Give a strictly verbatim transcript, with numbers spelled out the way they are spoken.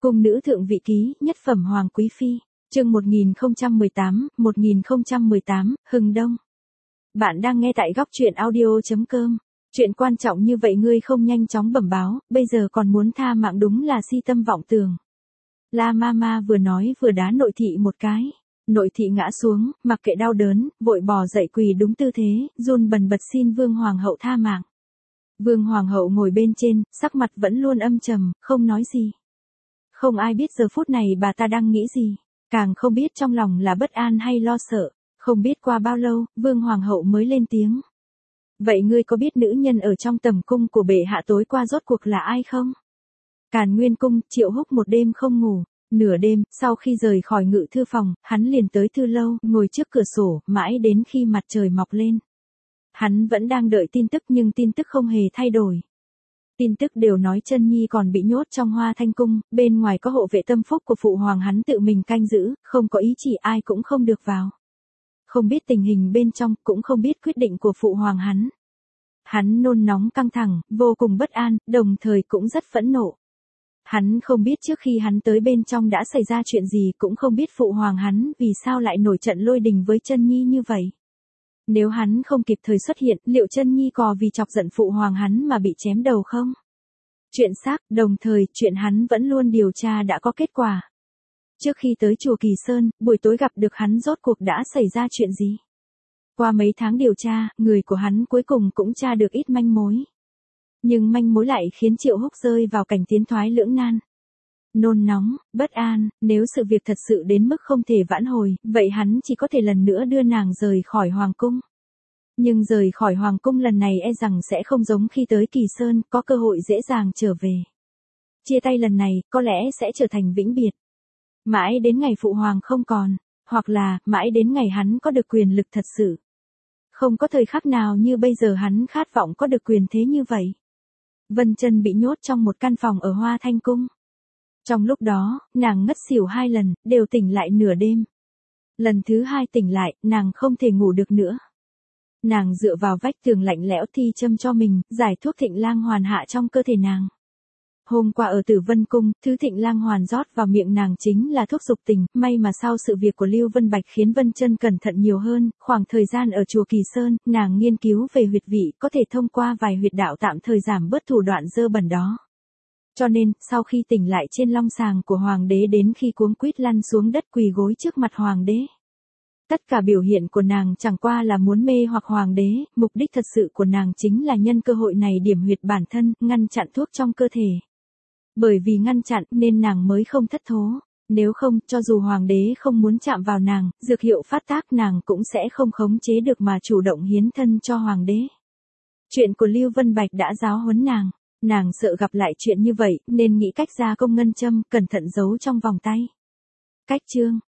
Cung nữ thượng vị ký, nhất phẩm hoàng quý phi, chương một nghìn không trăm mười tám, một nghìn không trăm mười tám, Hừng Đông. Bạn đang nghe tại góc truyện audio chấm com. Chuyện quan trọng như vậy ngươi không nhanh chóng bẩm báo, bây giờ còn muốn tha mạng đúng là si tâm vọng tưởng. La Mama vừa nói vừa đá nội thị một cái. Nội thị ngã xuống, mặc kệ đau đớn, vội bò dậy quỳ đúng tư thế, run bần bật xin Vương Hoàng hậu tha mạng. Vương Hoàng hậu ngồi bên trên, sắc mặt vẫn luôn âm trầm, không nói gì. Không ai biết giờ phút này bà ta đang nghĩ gì, càng không biết trong lòng là bất an hay lo sợ. Không biết qua bao lâu, Vương Hoàng hậu mới lên tiếng. Vậy ngươi có biết nữ nhân ở trong tầm cung của bệ hạ tối qua rốt cuộc là ai không? Càn Nguyên cung, Triệu Húc một đêm không ngủ. Nửa đêm, sau khi rời khỏi ngự thư phòng, hắn liền tới thư lâu, ngồi trước cửa sổ, mãi đến khi mặt trời mọc lên. Hắn vẫn đang đợi tin tức nhưng tin tức không hề thay đổi. Tin tức đều nói Chân Nhi còn bị nhốt trong Hoa Thanh cung, bên ngoài có hộ vệ tâm phúc của phụ hoàng hắn tự mình canh giữ, không có ý chỉ ai cũng không được vào. Không biết tình hình bên trong, cũng không biết quyết định của phụ hoàng hắn. Hắn nôn nóng căng thẳng, vô cùng bất an, đồng thời cũng rất phẫn nộ. Hắn không biết trước khi hắn tới bên trong đã xảy ra chuyện gì, cũng không biết phụ hoàng hắn vì sao lại nổi trận lôi đình với Chân Nhi như vậy. Nếu hắn không kịp thời xuất hiện, liệu Chân Nhi có vì chọc giận phụ hoàng hắn mà bị chém đầu không? Chuyện xác, đồng thời, chuyện hắn vẫn luôn điều tra đã có kết quả. Trước khi tới chùa Kỳ Sơn, buổi tối gặp được hắn rốt cuộc đã xảy ra chuyện gì? Qua mấy tháng điều tra, người của hắn cuối cùng cũng tra được ít manh mối. Nhưng manh mối lại khiến Triệu Húc rơi vào cảnh tiến thoái lưỡng nan. Nôn nóng, bất an, nếu sự việc thật sự đến mức không thể vãn hồi, vậy hắn chỉ có thể lần nữa đưa nàng rời khỏi Hoàng cung. Nhưng rời khỏi Hoàng cung lần này e rằng sẽ không giống khi tới Kỳ Sơn, có cơ hội dễ dàng trở về. Chia tay lần này, có lẽ sẽ trở thành vĩnh biệt. Mãi đến ngày phụ hoàng không còn, hoặc là, mãi đến ngày hắn có được quyền lực thật sự. Không có thời khắc nào như bây giờ hắn khát vọng có được quyền thế như vậy. Vân Chân bị nhốt trong một căn phòng ở Hoa Thanh cung. Trong lúc đó, nàng ngất xỉu hai lần, đều tỉnh lại nửa đêm. Lần thứ hai tỉnh lại, nàng không thể ngủ được nữa. Nàng dựa vào vách tường lạnh lẽo thi châm cho mình, giải thuốc thịnh lang hoàn hạ trong cơ thể nàng. Hôm qua ở Tử Vân cung, thứ thịnh lang hoàn rót vào miệng nàng chính là thuốc dục tình, may mà sau sự việc của Lưu Vân Bạch khiến Vân Chân cẩn thận nhiều hơn, khoảng thời gian ở chùa Kỳ Sơn, nàng nghiên cứu về huyệt vị, có thể thông qua vài huyệt đạo tạm thời giảm bớt thủ đoạn dơ bẩn đó. Cho nên, sau khi tỉnh lại trên long sàng của hoàng đế đến khi cuống quýt lăn xuống đất quỳ gối trước mặt hoàng đế. Tất cả biểu hiện của nàng chẳng qua là muốn mê hoặc hoàng đế, mục đích thật sự của nàng chính là nhân cơ hội này điểm huyệt bản thân, ngăn chặn thuốc trong cơ thể. Bởi vì ngăn chặn nên nàng mới không thất thố, nếu không, cho dù hoàng đế không muốn chạm vào nàng, dược hiệu phát tác nàng cũng sẽ không khống chế được mà chủ động hiến thân cho hoàng đế. Chuyện của Lưu Vân Bạch đã giáo huấn nàng, nàng sợ gặp lại chuyện như vậy nên nghĩ cách ra công ngân châm, cẩn thận giấu trong vòng tay. Cách chương